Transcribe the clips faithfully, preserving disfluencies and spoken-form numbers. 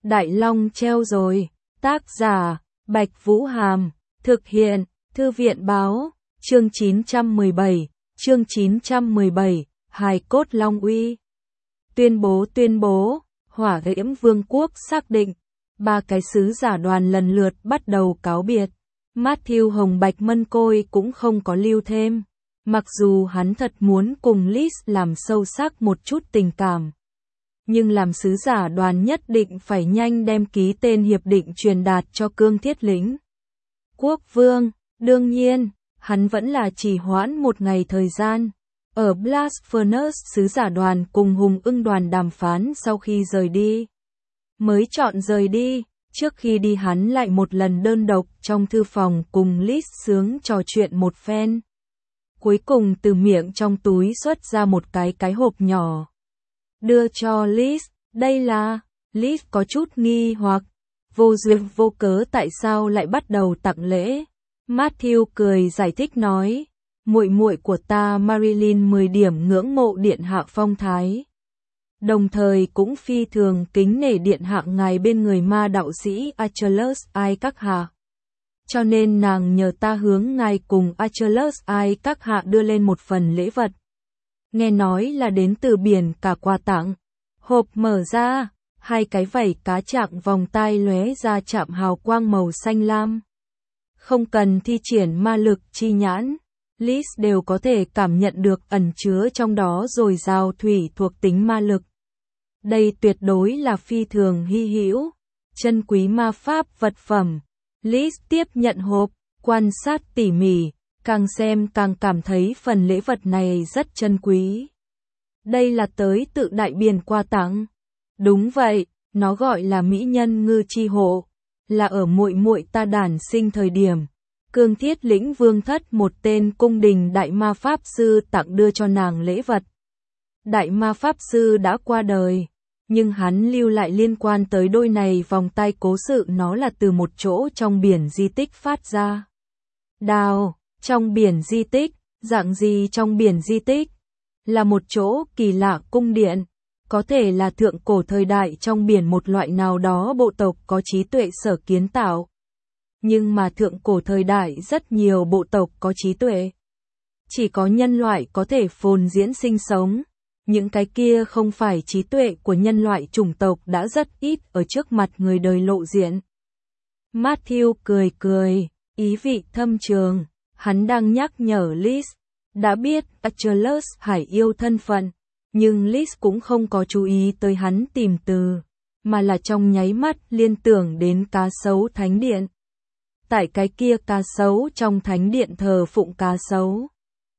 Đại Long treo rồi. Tác giả, Bạch Vũ Hàm. Thực hiện, Thư viện Báo. Chương chín trăm mười bảy. Chương chín trăm mười bảy. Hài cốt Long Uy. Tuyên bố tuyên bố, Hỏa Diễm Vương quốc xác định. Ba cái sứ giả đoàn lần lượt bắt đầu cáo biệt. Matthew Hồng Bạch Mân Côi cũng không có lưu thêm. Mặc dù hắn thật muốn cùng Liz làm sâu sắc một chút tình cảm. Nhưng làm sứ giả đoàn nhất định phải nhanh đem ký tên hiệp định truyền đạt cho Cương Thiết Lĩnh. Quốc vương, đương nhiên, hắn vẫn là trì hoãn một ngày thời gian. Ở Blast Furnace, sứ giả đoàn cùng Hùng Ưng đoàn đàm phán sau khi rời đi. Mới chọn rời đi, trước khi đi hắn lại một lần đơn độc trong thư phòng cùng Liz sướng trò chuyện một phen. Cuối cùng từ miệng trong túi xuất ra một cái cái hộp nhỏ. Đưa cho Liz, đây là, Liz có chút nghi hoặc, vô duyên vô cớ tại sao lại bắt đầu tặng lễ. Matthew cười giải thích nói, muội muội của ta Marilyn mười điểm ngưỡng mộ điện hạ phong thái. Đồng thời cũng phi thường kính nể điện hạ ngài bên người ma đạo sĩ Achilles Ai các hạ. Cho nên nàng nhờ ta hướng ngài cùng Achilles Ai các hạ đưa lên một phần lễ vật. Nghe nói là đến từ biển cả quà tặng. Hộp mở ra, hai cái vảy cá trạng vòng tai lóe ra chạm hào quang màu xanh lam. Không cần thi triển ma lực chi nhãn, Liz đều có thể cảm nhận được ẩn chứa trong đó dồi dào thủy thuộc tính ma lực. Đây tuyệt đối là phi thường hy hữu, chân quý ma pháp vật phẩm. Liz tiếp nhận hộp, quan sát tỉ mỉ, càng xem càng cảm thấy phần lễ vật này rất chân quý. Đây là tới tự đại biển qua tặng. Đúng vậy, nó gọi là mỹ nhân ngư chi hộ, là ở muội muội ta đản sinh thời điểm. Cương Thiết Lĩnh Vương thất một tên cung đình đại ma pháp sư tặng đưa cho nàng lễ vật. Đại ma pháp sư đã qua đời, nhưng hắn lưu lại liên quan tới đôi này vòng tay cố sự, nó là từ một chỗ trong biển di tích phát ra. Đào, trong biển di tích, dạng gì trong biển di tích? Là một chỗ kỳ lạ cung điện, có thể là thượng cổ thời đại trong biển một loại nào đó bộ tộc có trí tuệ sở kiến tạo. Nhưng mà thượng cổ thời đại rất nhiều bộ tộc có trí tuệ. Chỉ có nhân loại có thể phồn diễn sinh sống. Những cái kia không phải trí tuệ của nhân loại chủng tộc đã rất ít ở trước mặt người đời lộ diện. Matthew cười cười, ý vị thâm trường, hắn đang nhắc nhở Liz. Đã biết Achilles hải yêu thân phận, nhưng Liz cũng không có chú ý tới hắn tìm từ, mà là trong nháy mắt liên tưởng đến cá sấu thánh điện. Tại cái kia cá sấu trong thánh điện thờ phụng cá sấu,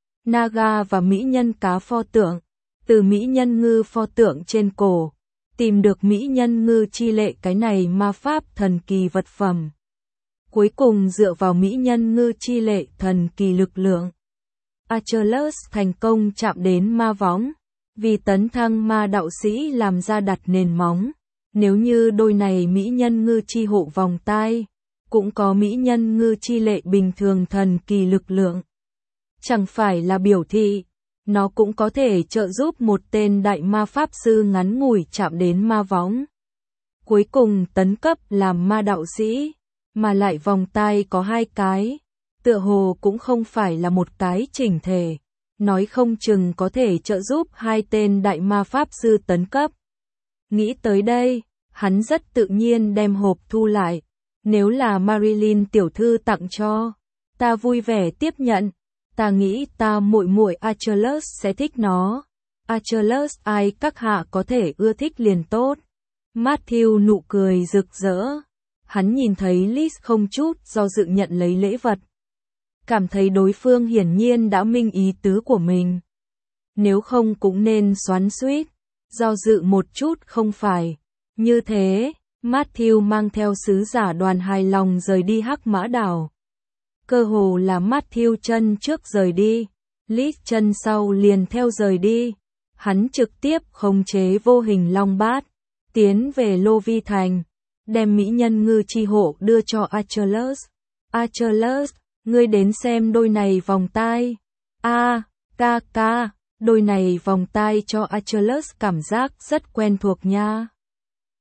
Naga và mỹ nhân cá pho tượng, từ mỹ nhân ngư pho tượng trên cổ, tìm được mỹ nhân ngư chi lệ cái này ma pháp thần kỳ vật phẩm. Cuối cùng dựa vào mỹ nhân ngư chi lệ thần kỳ lực lượng, Achilles thành công chạm đến ma võng, vì tấn thăng ma đạo sĩ làm ra đặt nền móng. Nếu như đôi này mỹ nhân ngư chi hộ vòng tai, cũng có mỹ nhân ngư chi lệ bình thường thần kỳ lực lượng. Chẳng phải là biểu thị, nó cũng có thể trợ giúp một tên đại ma pháp sư ngắn ngủi chạm đến ma võng. Cuối cùng tấn cấp làm ma đạo sĩ, mà lại vòng tai có hai cái, tựa hồ cũng không phải là một cái chỉnh thể, nói không chừng có thể trợ giúp hai tên đại ma pháp sư tấn cấp. Nghĩ tới đây, hắn rất tự nhiên đem hộp thu lại. Nếu là Marilyn tiểu thư tặng cho, ta vui vẻ tiếp nhận. Ta nghĩ ta muội muội Achilles sẽ thích nó. Achilles ai các hạ có thể ưa thích liền tốt. Matthew nụ cười rực rỡ. Hắn nhìn thấy Liz không chút do dự nhận lấy lễ vật. Cảm thấy đối phương hiển nhiên đã minh ý tứ của mình. Nếu không cũng nên xoắn xuýt, do dự một chút không phải. Như thế, Matthew mang theo sứ giả đoàn hài lòng rời đi Hắc Mã Đảo. Cơ hồ là Matthew chân trước rời đi, Liz chân sau liền theo rời đi. Hắn trực tiếp khống chế vô hình long bát, tiến về Lô Vi Thành, đem mỹ nhân ngư chi hộ đưa cho Achilles. Achilles, ngươi đến xem đôi này vòng tai. A, ca ca, đôi này vòng tai cho Achilles cảm giác rất quen thuộc nha.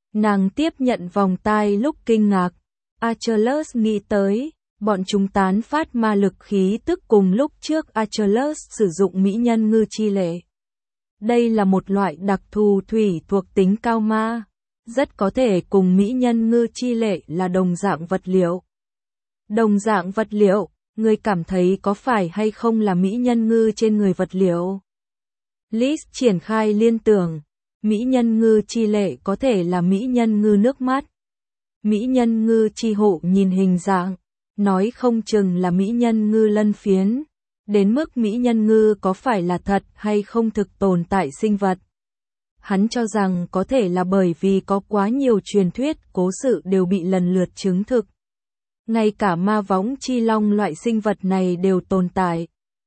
Nàng tiếp nhận vòng tai lúc kinh ngạc. Achilles nghĩ tới, bọn chúng tán phát ma lực khí tức cùng lúc trước Achilles sử dụng mỹ nhân ngư chi lệ. Đây là một loại đặc thù thủy thuộc tính cao ma, rất có thể cùng mỹ nhân ngư chi lệ là đồng dạng vật liệu. Đồng dạng vật liệu, người cảm thấy có phải hay không là mỹ nhân ngư trên người vật liệu? Liz triển khai liên tưởng, mỹ nhân ngư chi lệ có thể là mỹ nhân ngư nước mắt. Mỹ nhân ngư chi hộ nhìn hình dạng, nói không chừng là mỹ nhân ngư lân phiến. Đến mức mỹ nhân ngư có phải là thật hay không thực tồn tại sinh vật. Hắn cho rằng có thể là bởi vì có quá nhiều truyền thuyết cố sự đều bị lần lượt chứng thực. Ngay cả ma võng chi long loại sinh vật này đều tồn tại.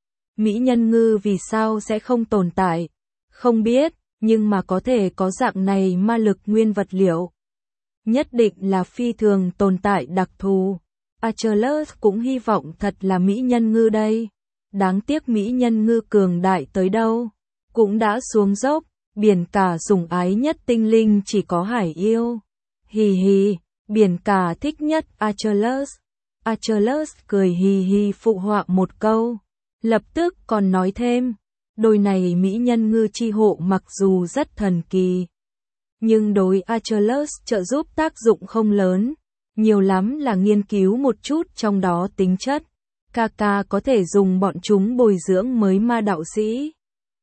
Mỹ nhân ngư vì sao sẽ không tồn tại? Không biết, nhưng mà có thể có dạng này ma lực nguyên vật liệu. Nhất định là phi thường tồn tại đặc thù. Achilles cũng hy vọng thật là mỹ nhân ngư đây. Đáng tiếc mỹ nhân ngư cường đại tới đâu, cũng đã xuống dốc, biển cả sủng ái nhất tinh linh chỉ có hải yêu. Hì hì, biển cả thích nhất Achilles. Achilles cười hì hì phụ họa một câu, lập tức còn nói thêm, đôi này mỹ nhân ngư chi hộ mặc dù rất thần kỳ, nhưng đối Achilles trợ giúp tác dụng không lớn, nhiều lắm là nghiên cứu một chút trong đó tính chất. Kaka có thể dùng bọn chúng bồi dưỡng mới ma đạo sĩ.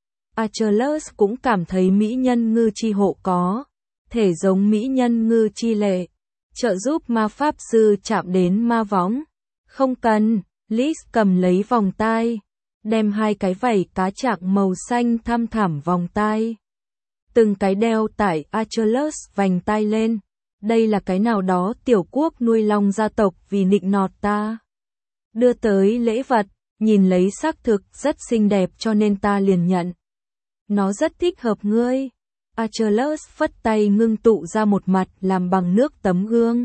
Achilles cũng cảm thấy mỹ nhân ngư chi hộ có thể giống mỹ nhân ngư chi lệ, trợ giúp ma pháp sư chạm đến ma võng. Không cần, Liz cầm lấy vòng tai, đem hai cái vảy cá trạng màu xanh thăm thẳm vòng tai. Từng cái đeo tại Achilles vành tai lên. Đây là cái nào đó tiểu quốc nuôi long gia tộc vì nịnh nọt ta. Đưa tới lễ vật, nhìn lấy xác thực rất xinh đẹp cho nên ta liền nhận. Nó rất thích hợp ngươi. Achilles phất tay ngưng tụ ra một mặt làm bằng nước tấm gương.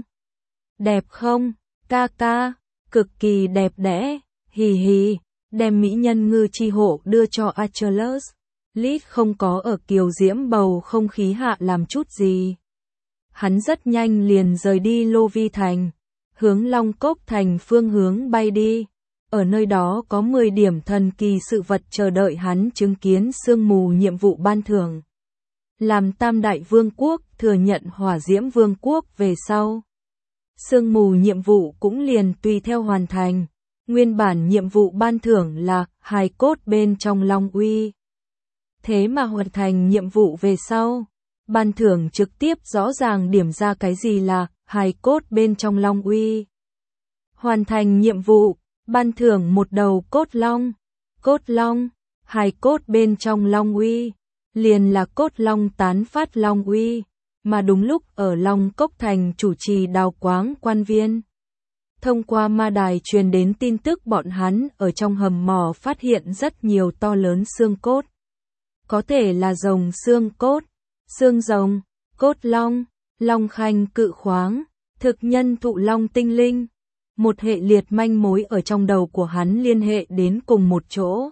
Đẹp không? Ca ca, cực kỳ đẹp đẽ. Hì hì, đem mỹ nhân ngư chi hộ đưa cho Achilles. Liz không có ở kiều diễm bầu không khí hạ làm chút gì. Hắn rất nhanh liền rời đi Lô Vi Thành, hướng Long Cốc Thành phương hướng bay đi. Ở nơi đó có mười điểm thần kỳ sự vật chờ đợi hắn chứng kiến sương mù nhiệm vụ ban thưởng. Làm Tam Đại Vương quốc thừa nhận Hỏa Diễm Vương quốc về sau. Sương mù nhiệm vụ cũng liền tùy theo hoàn thành. Nguyên bản nhiệm vụ ban thưởng là hài cốt bên trong Long Uy. Thế mà hoàn thành nhiệm vụ về sau, ban thưởng trực tiếp rõ ràng điểm ra cái gì là hài cốt bên trong Long Uy. Hoàn thành nhiệm vụ, ban thưởng một đầu cốt long. Cốt long, hài cốt bên trong Long Uy, liền là cốt long tán phát Long Uy, mà đúng lúc ở Long Cốc Thành chủ trì đào quáng quan viên. Thông qua ma đài truyền đến tin tức bọn hắn ở trong hầm mỏ phát hiện rất nhiều to lớn xương cốt. Có thể là rồng xương cốt, xương rồng, cốt long, long khanh cự khoáng, thực nhân thụ long tinh linh. Một hệ liệt manh mối ở trong đầu của hắn liên hệ đến cùng một chỗ.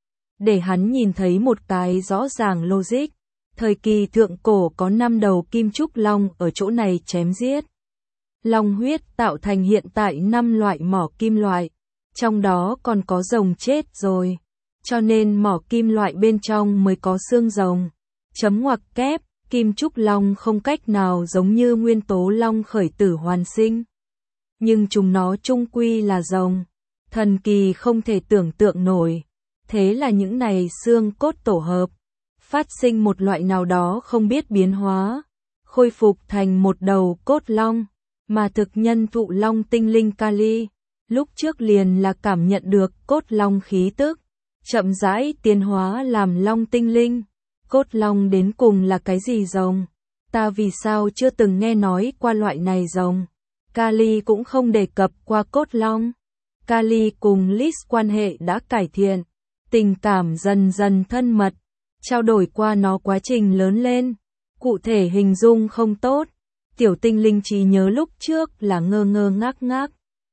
Để hắn nhìn thấy một cái rõ ràng logic. Thời kỳ thượng cổ có năm đầu kim trúc long ở chỗ này chém giết. Long huyết tạo thành hiện tại năm loại mỏ kim loại. Trong đó còn có rồng chết rồi. Cho nên mỏ kim loại bên trong mới có xương rồng. Chấm ngoặc kép, kim trúc long không cách nào giống như nguyên tố long khởi tử hoàn sinh. Nhưng chúng nó chung quy là rồng. Thần kỳ không thể tưởng tượng nổi. Thế là những này xương cốt tổ hợp, phát sinh một loại nào đó không biết biến hóa, khôi phục thành một đầu cốt long, mà thực nhân thụ long tinh linh Kali, lúc trước liền là cảm nhận được cốt long khí tức, chậm rãi tiến hóa làm long tinh linh. Cốt long đến cùng là cái gì rồng? Ta vì sao chưa từng nghe nói qua loại này rồng? Kali cũng không đề cập qua cốt long. Kali cùng Liz quan hệ đã cải thiện, tình cảm dần dần thân mật, trao đổi qua nó quá trình lớn lên. Cụ thể hình dung không tốt, tiểu tinh linh trí nhớ lúc trước là ngơ ngơ ngác ngác.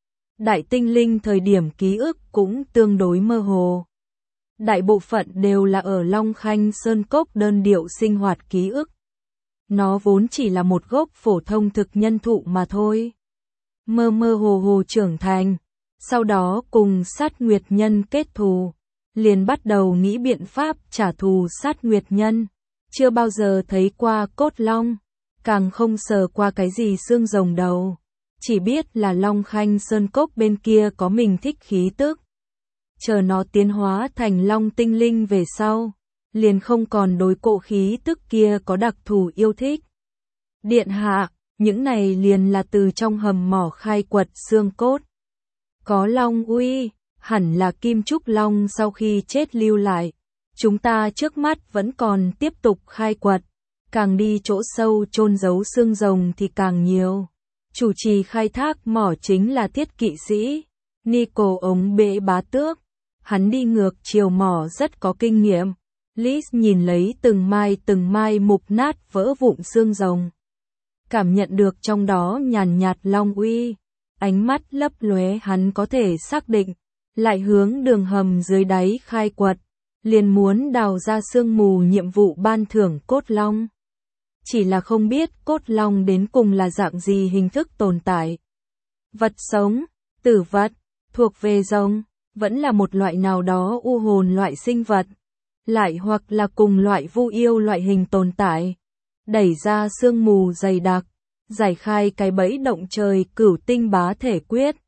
Đại tinh linh thời điểm ký ức cũng tương đối mơ hồ. Đại bộ phận đều là ở Long Khanh Sơn Cốc đơn điệu sinh hoạt ký ức. nó vốn chỉ là một gốc phổ thông thực nhân thụ mà thôi. Mơ mơ hồ hồ trưởng thành, sau đó cùng sát nguyệt nhân kết thù, liền bắt đầu nghĩ biện pháp trả thù sát nguyệt nhân. Chưa bao giờ thấy qua cốt long, càng không sờ qua cái gì xương rồng đầu. Chỉ biết là Long Khanh Sơn Cốc bên kia có mình thích khí tức. Chờ nó tiến hóa thành long tinh linh về sau, liền không còn đối cộ khí tức kia có đặc thù yêu thích. Điện hạ, những này liền là từ trong hầm mỏ khai quật xương cốt. Có long uy, hẳn là Kim Trúc Long sau khi chết lưu lại. Chúng ta trước mắt vẫn còn tiếp tục khai quật, càng đi chỗ sâu chôn giấu xương rồng thì càng nhiều. Chủ trì khai thác mỏ chính là Thiết kỵ sĩ Nico ống bệ bá tước. Hắn đi ngược chiều mỏ rất có kinh nghiệm. Liz nhìn lấy từng mai từng mai mục nát vỡ vụn xương rồng, cảm nhận được trong đó nhàn nhạt long uy, ánh mắt lấp lóe. Hắn có thể xác định, lại hướng đường hầm dưới đáy khai quật, liền muốn đào ra sương mù nhiệm vụ ban thưởng cốt long. Chỉ là không biết cốt long đến cùng là dạng gì hình thức tồn tại. Vật sống, tử vật, thuộc về rồng, vẫn là một loại nào đó u hồn loại sinh vật, lại hoặc là cùng loại vu yêu loại hình tồn tại. Đẩy ra sương mù dày đặc, giải khai cái bẫy động trời cửu tinh bá thể quyết,